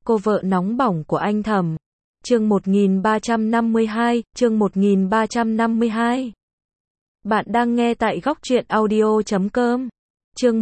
Cô vợ nóng bỏng của anh Thẩm. Chương 1352. Bạn đang nghe tại góc truyện audio.com. Chương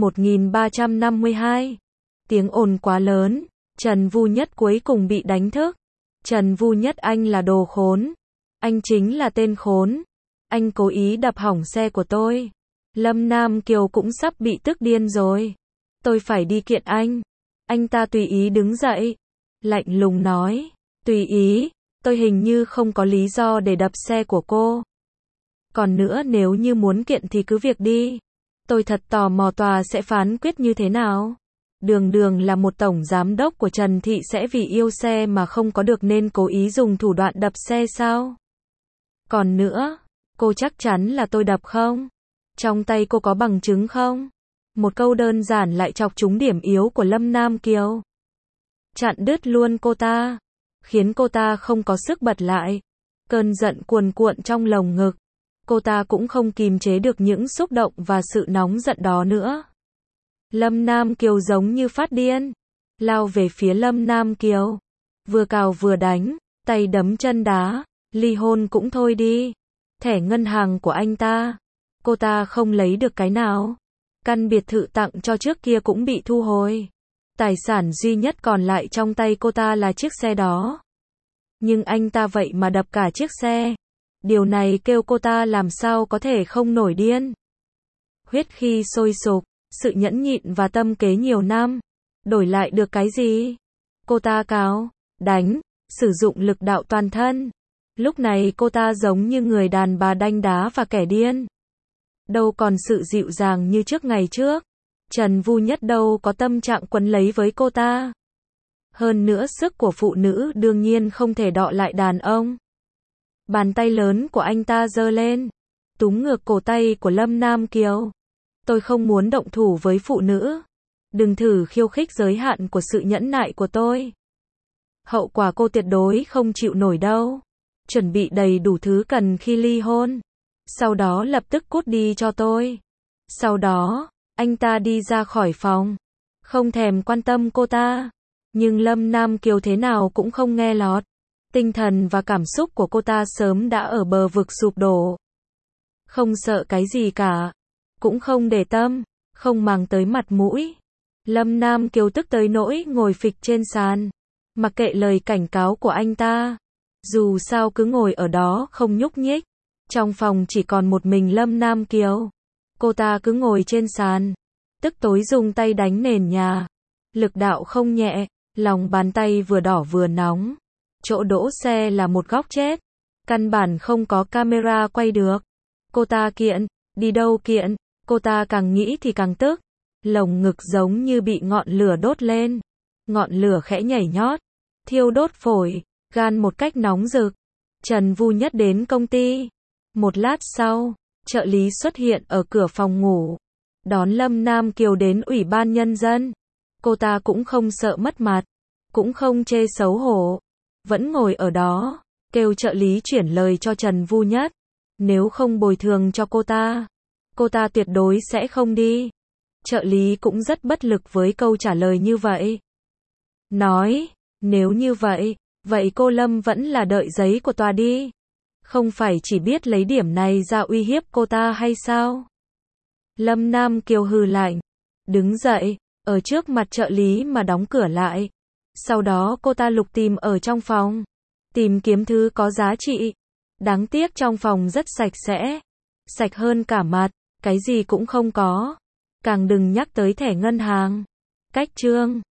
1352. Tiếng ồn quá lớn, Trần Vu Nhất cuối cùng bị đánh thức. Trần Vu Nhất, anh là đồ khốn. Anh chính là tên khốn. Anh cố ý đập hỏng xe của tôi. Lâm Nam Kiều cũng sắp bị tức điên rồi. Tôi phải đi kiện anh. Anh ta tùy ý đứng dậy, lạnh lùng nói, tùy ý, tôi hình như không có lý do để đập xe của cô. Còn nữa, nếu như muốn kiện thì cứ việc đi. Tôi thật tò mò tòa sẽ phán quyết như thế nào. Đường đường là một tổng giám đốc của Trần Thị sẽ vì yêu xe mà không có được nên cố ý dùng thủ đoạn đập xe sao? Còn nữa, cô chắc chắn là tôi đập không? Trong tay cô có bằng chứng không? Một câu đơn giản lại chọc trúng điểm yếu của Lâm Nam Kiều. Chặn đứt luôn cô ta, khiến cô ta không có sức bật lại. Cơn giận cuồn cuộn trong lồng ngực. Cô ta cũng không kìm chế được những xúc động và sự nóng giận đó nữa. Lâm Nam Kiều giống như phát điên, lao về phía Lâm Nam Kiều. Vừa cào vừa đánh, tay đấm chân đá, ly hôn cũng thôi đi. Thẻ ngân hàng của anh ta, cô ta không lấy được cái nào. Căn biệt thự tặng cho trước kia cũng bị thu hồi. Tài sản duy nhất còn lại trong tay cô ta là chiếc xe đó. Nhưng anh ta vậy mà đập cả chiếc xe. Điều này kêu cô ta làm sao có thể không nổi điên. Huyết khi sôi sục, sự nhẫn nhịn và tâm kế nhiều năm, đổi lại được cái gì? Cô ta cào, đánh, sử dụng lực đạo toàn thân. Lúc này cô ta giống như người đàn bà đanh đá và kẻ điên. Đâu còn sự dịu dàng như trước ngày trước. Trần Vu Nhất đâu có tâm trạng quấn lấy với cô ta. Hơn nữa, sức của phụ nữ đương nhiên không thể đọ lại đàn ông. Bàn tay lớn của anh ta giơ lên, túm ngược cổ tay của Lâm Nam Kiều. Tôi không muốn động thủ với phụ nữ. Đừng thử khiêu khích giới hạn của sự nhẫn nại của tôi. Hậu quả cô tuyệt đối không chịu nổi đâu. Chuẩn bị đầy đủ thứ cần khi ly hôn. Sau đó lập tức cút đi cho tôi. Sau đó, anh ta đi ra khỏi phòng. Không thèm quan tâm cô ta. Nhưng Lâm Nam Kiều thế nào cũng không nghe lọt. Tinh thần và cảm xúc của cô ta sớm đã ở bờ vực sụp đổ. Không sợ cái gì cả. Cũng không để tâm. Không màng tới mặt mũi. Lâm Nam Kiều tức tới nỗi ngồi phịch trên sàn. Mặc kệ lời cảnh cáo của anh ta. Dù sao cứ ngồi ở đó không nhúc nhích. Trong phòng chỉ còn một mình Lâm Nam Kiều. Cô ta cứ ngồi trên sàn. Tức tối dùng tay đánh nền nhà. Lực đạo không nhẹ. Lòng bàn tay vừa đỏ vừa nóng. Chỗ đỗ xe là một góc chết. Căn bản không có camera quay được. Cô ta kiện. Đi đâu kiện. Cô ta càng nghĩ thì càng tức. Lồng ngực giống như bị ngọn lửa đốt lên. Ngọn lửa khẽ nhảy nhót. Thiêu đốt phổi. Gan một cách nóng rực. Trần Vu Nhất đến công ty. Một lát sau, trợ lý xuất hiện ở cửa phòng ngủ. Đón Lâm Nam Kiều đến Ủy ban Nhân dân. Cô ta cũng không sợ mất mặt. Cũng không chê xấu hổ. Vẫn ngồi ở đó, kêu trợ lý chuyển lời cho Trần Vu Nhất. Nếu không bồi thường cho cô ta tuyệt đối sẽ không đi. Trợ lý cũng rất bất lực với câu trả lời như vậy. Nói, nếu như vậy, vậy cô Lâm vẫn là đợi giấy của tòa đi. Không phải chỉ biết lấy điểm này ra uy hiếp cô ta hay sao? Lâm Nam Kiều hừ lạnh, đứng dậy, ở trước mặt trợ lý mà đóng cửa lại. Sau đó cô ta lục tìm ở trong phòng, tìm kiếm thứ có giá trị. Đáng tiếc trong phòng rất sạch sẽ, sạch hơn cả mặt, cái gì cũng không có. Càng đừng nhắc tới thẻ ngân hàng. Cách chương